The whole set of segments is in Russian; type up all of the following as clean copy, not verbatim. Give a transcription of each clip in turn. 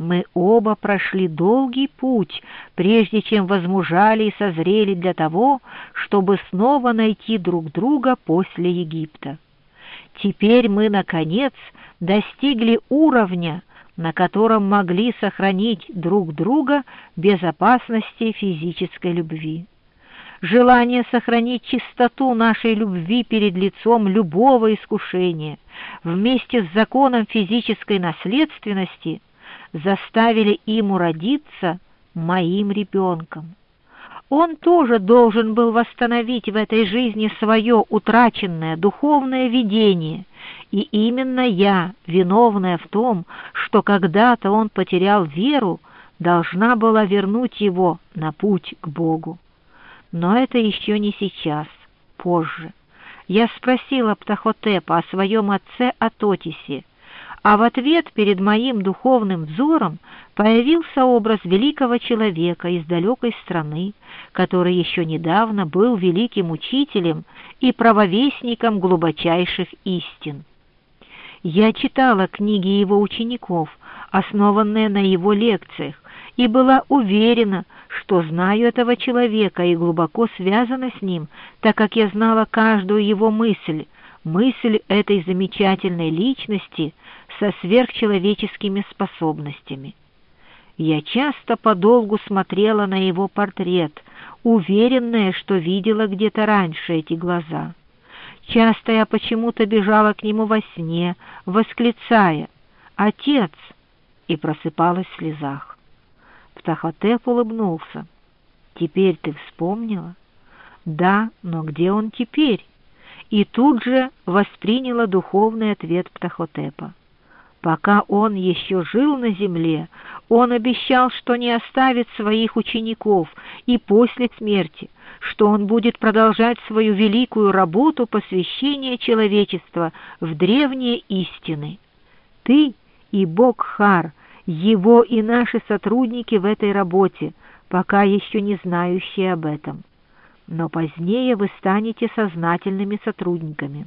Мы оба прошли долгий путь, прежде чем возмужали и созрели для того, чтобы снова найти друг друга после Египта. Теперь мы, наконец, достигли уровня, на котором могли сохранить друг друга без опасности физической любви. Желание сохранить чистоту нашей любви перед лицом любого искушения вместе с законом физической наследственности заставили им уродиться моим ребенком. Он тоже должен был восстановить в этой жизни свое утраченное духовное видение, и именно я, виновная в том, что когда-то он потерял веру, должна была вернуть его на путь к Богу. Но это еще не сейчас, позже. Я спросила Птахотепа о своем отце Атотисе, а в ответ перед моим духовным взором появился образ великого человека из далекой страны, который еще недавно был великим учителем и правовестником глубочайших истин. Я читала книги его учеников, основанные на его лекциях, и была уверена, что знаю этого человека и глубоко связана с ним, так как я знала каждую его мысль этой замечательной личности со сверхчеловеческими способностями. Я часто подолгу смотрела на его портрет, уверенная, что видела где-то раньше эти глаза. Часто я почему-то бежала к нему во сне, восклицая «Отец!» и просыпалась в слезах. Птахотеп улыбнулся. «Теперь ты вспомнила?» «Да, но где он теперь?» И тут же восприняла духовный ответ Птахотепа. Пока он еще жил на земле, он обещал, что не оставит своих учеников и после смерти, что он будет продолжать свою великую работу посвящения человечества в древние истины. Ты и Бог Хар, его и наши сотрудники в этой работе, пока еще не знающие об этом. Но позднее вы станете сознательными сотрудниками.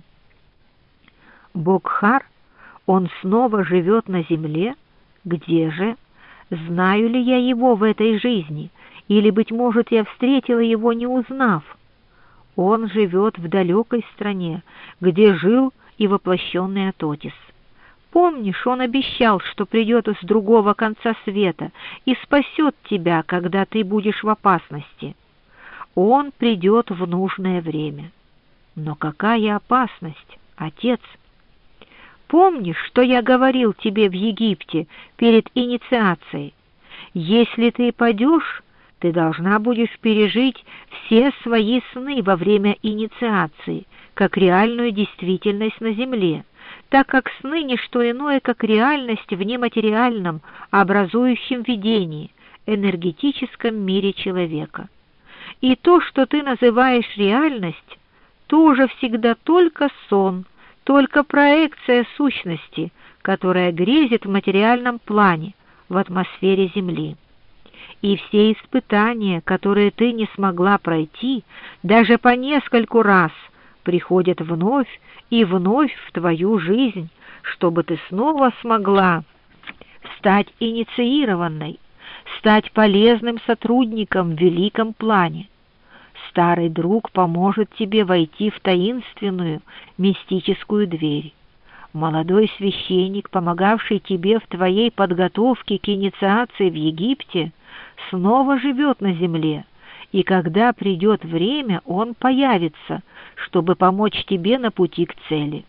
Бог Хар, он снова живет на земле? Где же? Знаю ли я его в этой жизни? Или, быть может, я встретила его, не узнав? Он живет в далекой стране, где жил и воплощенный Атотис. Помнишь, он обещал, что придет с другого конца света и спасет тебя, когда ты будешь в опасности. Он придет в нужное время. Но какая опасность, отец? Помнишь, что я говорил тебе в Египте перед инициацией? Если ты падешь, ты должна будешь пережить все свои сны во время инициации, как реальную действительность на земле, так как сны — не что иное, как реальность в нематериальном, образующем видении, энергетическом мире человека. И то, что ты называешь реальность, тоже всегда только сон, только проекция сущности, которая грезит в материальном плане, в атмосфере Земли. И все испытания, которые ты не смогла пройти, даже по нескольку раз, приходят вновь и вновь в твою жизнь, чтобы ты снова смогла стать инициированной, стать полезным сотрудником в великом плане. Старый друг поможет тебе войти в таинственную, мистическую дверь. Молодой священник, помогавший тебе в твоей подготовке к инициации в Египте, снова живет на земле, и когда придет время, он появится, чтобы помочь тебе на пути к цели.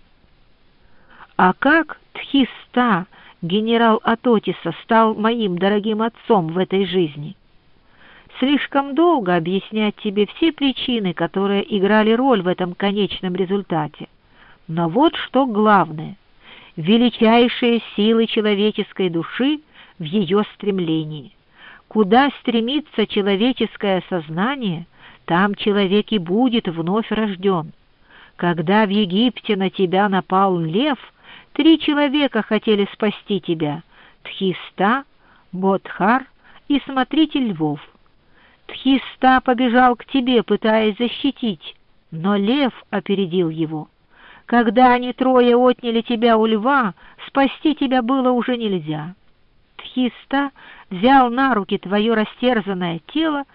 А как Тхиста, генерал Атотиса, стал моим дорогим отцом в этой жизни? Слишком долго объяснять тебе все причины, которые играли роль в этом конечном результате. Но вот что главное — величайшие силы человеческой души в ее стремлении. Куда стремится человеческое сознание, там человек и будет вновь рожден. Когда в Египте на тебя напал лев, 3 человека хотели спасти тебя — Тхиста, Бодхар и смотритель львов. Тхиста побежал к тебе, пытаясь защитить, но лев опередил его. Когда они 3 отняли тебя у льва, спасти тебя было уже нельзя. Хиста взял на руки твое растерзанное тело